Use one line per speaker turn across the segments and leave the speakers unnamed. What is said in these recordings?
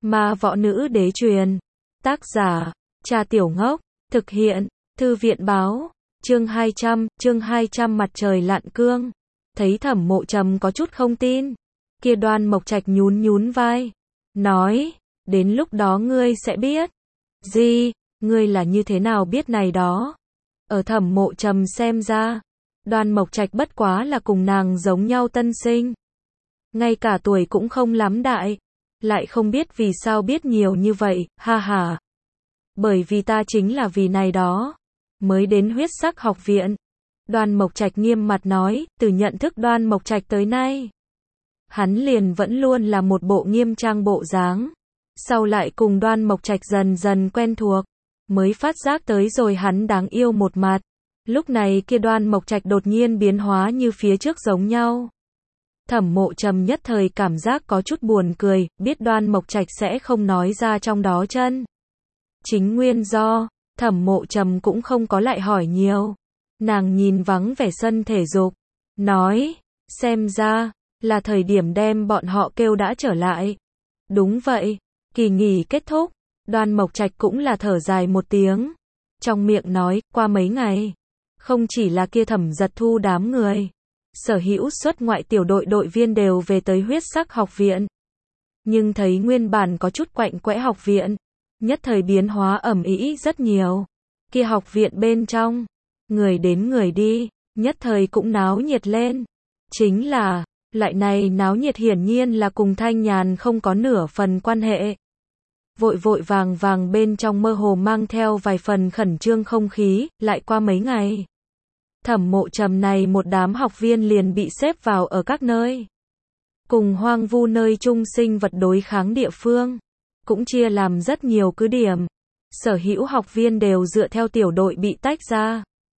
Ma võ nữ đế truyền. Tác giả, Trà Tiểu Ngốc. Thực hiện, Thư viện báo. Chương 200 mặt trời lặn cương. Thấy Thẩm Mộ Trầm có chút không tin. Kia Đoan Mộc Trạch nhún vai. Nói, đến lúc đó ngươi sẽ biết. Gì, ngươi là như thế nào biết này đó? Ở Thẩm Mộ Trầm xem ra, Đoan Mộc Trạch bất quá là cùng nàng giống nhau tân sinh. Ngay cả tuổi cũng không lắm đại. Lại không biết vì sao biết nhiều như vậy, ha ha. Bởi vì ta chính là vì này đó. Mới đến Huyết Sắc học viện. Đoan Mộc Trạch nghiêm mặt nói, từ nhận thức Đoan Mộc Trạch tới nay. Hắn liền vẫn luôn là một bộ nghiêm trang bộ dáng. Sau lại cùng Đoan Mộc Trạch dần dần quen thuộc. Mới phát giác tới rồi hắn đáng yêu một mặt. Lúc này kia Đoan Mộc Trạch đột nhiên biến hóa như phía trước giống nhau. Thẩm Mộ Trầm nhất thời cảm giác có chút buồn cười, biết Đoan Mộc Trạch sẽ không nói ra trong đó chân chính nguyên do, Thẩm Mộ Trầm cũng không có lại hỏi nhiều. Nàng nhìn vắng vẻ sân thể dục, nói, xem ra, là thời điểm đem bọn họ kêu đã trở lại. Đúng vậy, kỳ nghỉ kết thúc, Đoan Mộc Trạch cũng là thở dài một tiếng. Trong miệng nói, qua mấy ngày, không chỉ là kia Thẩm Giật Thu đám người. Sở hữu xuất ngoại tiểu đội đội viên đều về tới Huyết Sắc học viện. Nhưng thấy nguyên bản có chút quạnh quẽ học viện, nhất thời biến hóa ầm ĩ rất nhiều. Kia học viện bên trong, người đến người đi, nhất thời cũng náo nhiệt lên. Chính là, loại này náo nhiệt hiển nhiên là cùng Thanh Nhàn không có nửa phần quan hệ. Vội vội vàng bên trong mơ hồ mang theo vài phần khẩn trương không khí, lại qua mấy ngày. Thẩm Mộ Trầm này một đám học viên liền bị xếp vào ở các nơi. Cùng hoang vu nơi chung sinh vật đối kháng địa phương. Cũng chia làm rất nhiều cứ điểm. Sở hữu học viên đều dựa theo tiểu đội bị tách ra.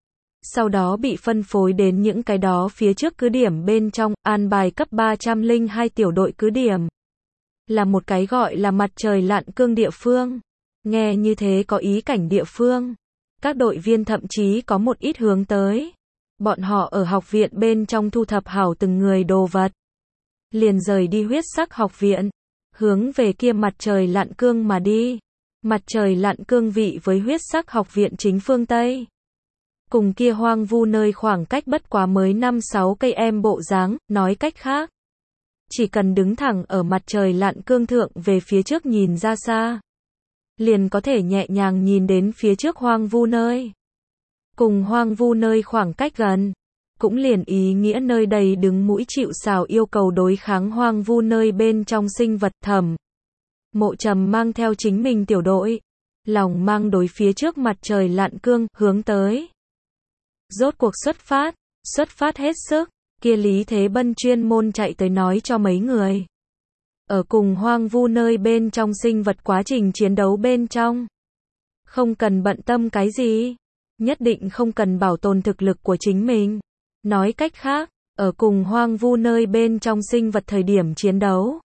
Sau đó bị phân phối đến những cái đó phía trước cứ điểm bên trong, an bài cấp 302 tiểu đội cứ điểm. Là một cái gọi là mặt trời lặn cương địa phương. Nghe như thế có ý cảnh địa phương. Các đội viên thậm chí có một ít hướng tới. Bọn họ ở học viện bên trong thu thập hảo từng người đồ vật. Liền rời đi Huyết Sắc học viện. Hướng về kia mặt trời lặn cương mà đi. Mặt trời lặn cương vị với Huyết Sắc học viện chính phương Tây. Cùng kia hoang vu nơi khoảng cách bất quá mới 5-6 cây em bộ dáng, nói cách khác. Chỉ cần đứng thẳng ở mặt trời lặn cương thượng về phía trước nhìn ra xa. Liền có thể nhẹ nhàng nhìn đến phía trước hoang vu nơi. Cùng hoang vu nơi khoảng cách gần. Cũng liền ý nghĩa nơi đây đứng mũi chịu sào yêu cầu đối kháng hoang vu nơi bên trong sinh vật. Thẩm Mộ Trầm mang theo chính mình tiểu đội. Lòng mang đối phía trước mặt trời lặn cương, hướng tới. Rốt cuộc xuất phát hết sức. Kia Lý Thế Bân chuyên môn chạy tới nói cho mấy người. Ở cùng hoang vu nơi bên trong sinh vật quá trình chiến đấu bên trong. Không cần bận tâm cái gì. Nhất định không cần bảo tồn thực lực của chính mình. Nói cách khác, ở cùng hoang vu nơi bên trong sinh vật thời điểm chiến đấu.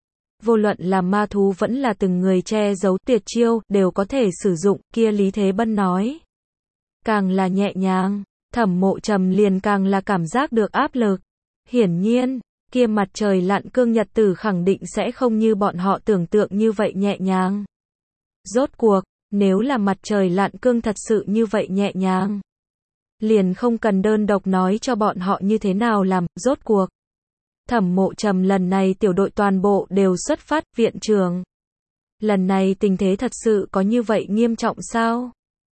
Vô luận là ma thú vẫn là từng người che giấu tuyệt chiêu, đều có thể sử dụng, kia Lý Thế Bân nói. Càng là nhẹ nhàng, Thẩm Mộ Trầm liền càng là cảm giác được áp lực. Hiển nhiên, kia mặt trời lặn cương nhật tử khẳng định sẽ không như bọn họ tưởng tượng như vậy nhẹ nhàng. Rốt cuộc, nếu là mặt trời lặn cương thật sự như vậy nhẹ nhàng. Liền không cần đơn độc nói cho bọn họ như thế nào làm, rốt cuộc. Thẩm Mộ Trầm lần này tiểu đội toàn bộ đều xuất phát, viện trưởng. Lần này tình thế thật sự có như vậy nghiêm trọng sao?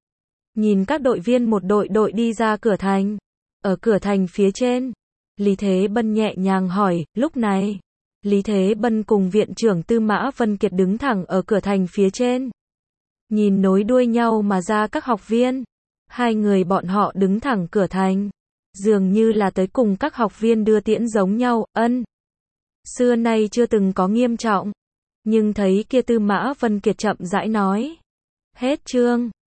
Nhìn các đội viên một đội đội đi ra cửa thành. Ở cửa thành phía trên, Lý Thế Bân nhẹ nhàng hỏi, lúc này, Lý Thế Bân cùng viện trưởng Tư Mã Vân Kiệt đứng thẳng ở cửa thành phía trên. Nhìn nối đuôi nhau mà ra các học viên. Hai người bọn họ đứng thẳng cửa thành. Dường như là tới cùng các học viên đưa tiễn giống nhau, xưa nay chưa từng có nghiêm trọng. Nhưng thấy kia Tư Mã Vân Kiệt chậm rãi nói. Hết chương.